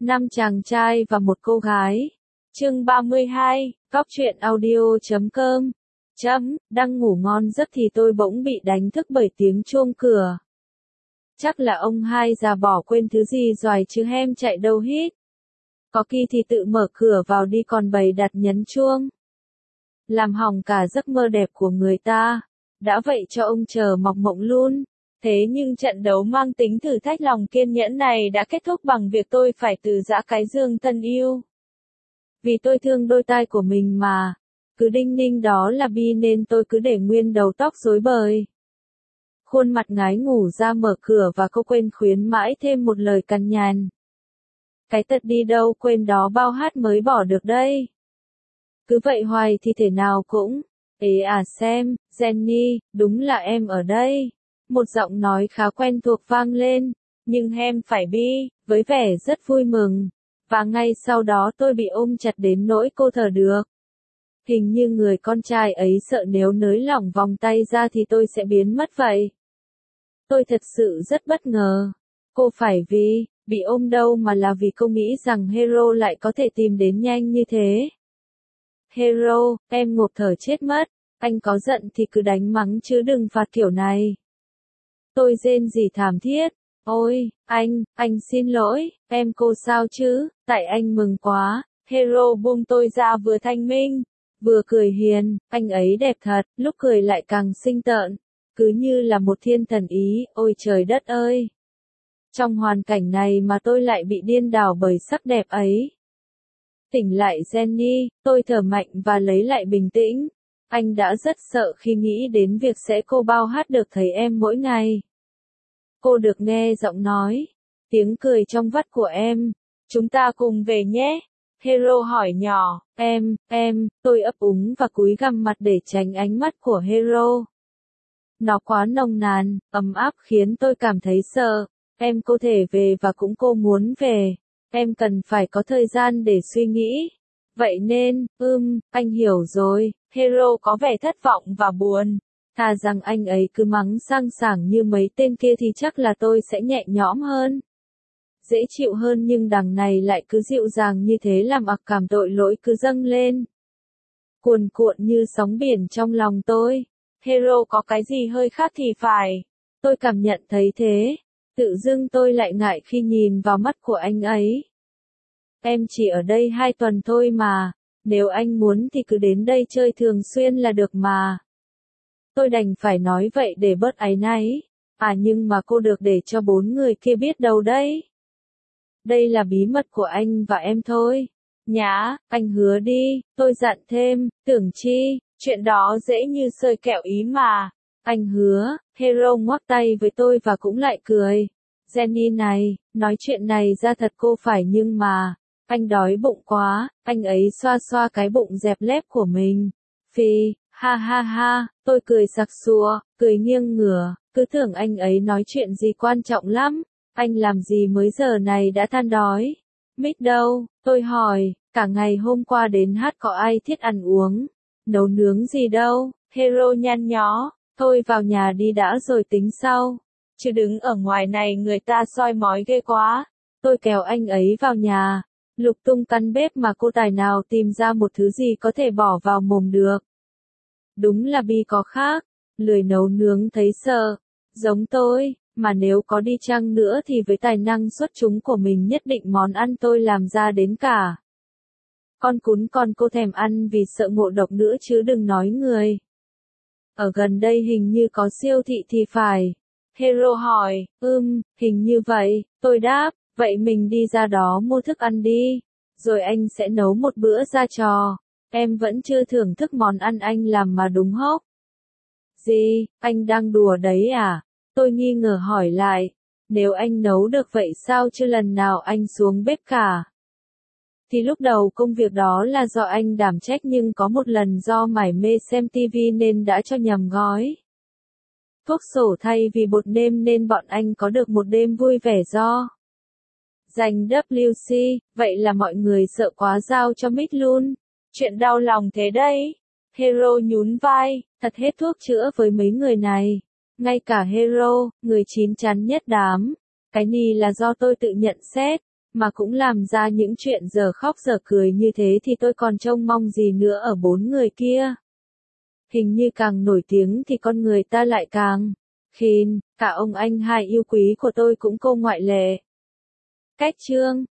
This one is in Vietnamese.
5 chàng trai và một cô gái. Chương 32, Góc truyện audio.com. Đang ngủ ngon giấc thì tôi bỗng bị đánh thức bởi tiếng chuông cửa. Chắc là ông hai già bỏ quên thứ gì rồi chứ hem chạy đâu hít. Có khi thì tự mở cửa vào đi còn bày đặt nhấn chuông. Làm hỏng cả giấc mơ đẹp của người ta. Đã vậy cho ông chờ mọc mộng luôn. Thế nhưng trận đấu mang tính thử thách lòng kiên nhẫn này đã kết thúc bằng việc tôi phải từ giã cái giường thân yêu. Vì tôi thương đôi tai của mình mà. Cứ đinh ninh đó là bi nên tôi cứ để nguyên đầu tóc rối bời. Khuôn mặt ngái ngủ ra mở cửa và cô quên khuyến mãi thêm một lời cằn nhằn. Cái tật đi đâu quên đó bao hát mới bỏ được đây. Cứ vậy hoài thì thể nào cũng. Ế à xem, Jenny, đúng là em ở đây. Một giọng nói khá quen thuộc vang lên, nhưng em phải bi, với vẻ rất vui mừng. Và ngay sau đó tôi bị ôm chặt đến nỗi cô thở được. Hình như người con trai ấy sợ nếu nới lỏng vòng tay ra thì tôi sẽ biến mất vậy. Tôi thật sự rất bất ngờ. Cô phải bị ôm đâu mà là vì cô nghĩ rằng Hero lại có thể tìm đến nhanh như thế. Hero, em ngộp thở chết mất, anh có giận thì cứ đánh mắng chứ đừng phạt kiểu này. Tôi rên rỉ thảm thiết. Ôi, anh xin lỗi, em cô sao chứ, tại anh mừng quá. Hero buông tôi ra vừa thanh minh, vừa cười hiền, anh ấy đẹp thật, lúc cười lại càng xinh tợn, cứ như là một thiên thần ý, ôi trời đất ơi. Trong hoàn cảnh này mà tôi lại bị điên đảo bởi sắc đẹp ấy. Tỉnh lại Jenny, tôi thở mạnh và lấy lại bình tĩnh. Anh đã rất sợ khi nghĩ đến việc sẽ cô bao hát được thấy em mỗi ngày. Cô được nghe giọng nói, tiếng cười trong vắt của em. Chúng ta cùng về nhé. Hero hỏi nhỏ, tôi ấp úng và cúi gằm mặt để tránh ánh mắt của Hero. Nó quá nồng nàn, ấm áp khiến tôi cảm thấy sợ. Em có thể về và cũng cô muốn về. Em cần phải có thời gian để suy nghĩ. Vậy nên, anh hiểu rồi. Hero có vẻ thất vọng và buồn. Thà rằng anh ấy cứ mắng sang sảng như mấy tên kia thì chắc là tôi sẽ nhẹ nhõm hơn. Dễ chịu hơn nhưng đằng này lại cứ dịu dàng như thế làm ặc cảm tội lỗi cứ dâng lên. Cuồn cuộn như sóng biển trong lòng tôi. Hero có cái gì hơi khác thì phải. Tôi cảm nhận thấy thế. Tự dưng tôi lại ngại khi nhìn vào mắt của anh ấy. Em chỉ ở đây 2 tuần thôi mà. Nếu anh muốn thì cứ đến đây chơi thường xuyên là được mà. Tôi đành phải nói vậy để bớt áy náy. À nhưng mà cô được để cho 4 người kia biết đâu đấy. Đây là bí mật của anh và em thôi. Nhá, anh hứa đi, tôi dặn thêm, tưởng chi, chuyện đó dễ như xơi kẹo ý mà. Anh hứa, Hero ngoắc tay với tôi và cũng lại cười. Jenny này, nói chuyện này ra thật cô phải nhưng mà, anh đói bụng quá, anh ấy xoa xoa cái bụng dẹp lép của mình. Phi, ha ha ha, tôi cười sặc sụa, cười nghiêng ngửa, cứ tưởng anh ấy nói chuyện gì quan trọng lắm. Anh làm gì mới giờ này đã than đói? Mít đâu? Tôi hỏi, cả ngày hôm qua đến hát có ai thiết ăn uống? Nấu nướng gì đâu? Hero nhăn nhó, thôi vào nhà đi đã rồi tính sau. Chứ đứng ở ngoài này người ta soi mói ghê quá. Tôi kéo anh ấy vào nhà, lục tung căn bếp mà cô tài nào tìm ra một thứ gì có thể bỏ vào mồm được. Đúng là bi có khác, lười nấu nướng thấy sợ, giống tôi. Mà nếu có đi chăng nữa thì với tài năng xuất chúng của mình nhất định món ăn tôi làm ra đến cả con cún con cô thèm ăn vì sợ ngộ độc nữa chứ đừng nói người. Ở gần đây hình như có siêu thị thì phải. Hero hỏi, hình như vậy, tôi đáp, vậy mình đi ra đó mua thức ăn đi, rồi anh sẽ nấu một bữa ra trò. Em vẫn chưa thưởng thức món ăn anh làm mà đúng hốc. Gì, anh đang đùa đấy à? Tôi nghi ngờ hỏi lại, nếu anh nấu được vậy sao chưa lần nào anh xuống bếp cả? Thì lúc đầu công việc đó là do anh đảm trách nhưng có một lần do mải mê xem TV nên đã cho nhầm gói thuốc sổ thay vì bột nêm nên bọn anh có được một đêm vui vẻ do giành WC, vậy là mọi người sợ quá giao cho Mít luôn. Chuyện đau lòng thế đấy. Hero nhún vai, thật hết thuốc chữa với mấy người này. Ngay cả Hero, người chín chắn nhất đám. Cái này là do tôi tự nhận xét. mà cũng làm ra những chuyện giờ khóc giờ cười như thế thì tôi còn trông mong gì nữa ở 4 người kia. Hình như càng nổi tiếng thì con người ta lại càng khin, cả ông anh hai yêu quý của tôi cũng cô ngoại lệ. Cách chương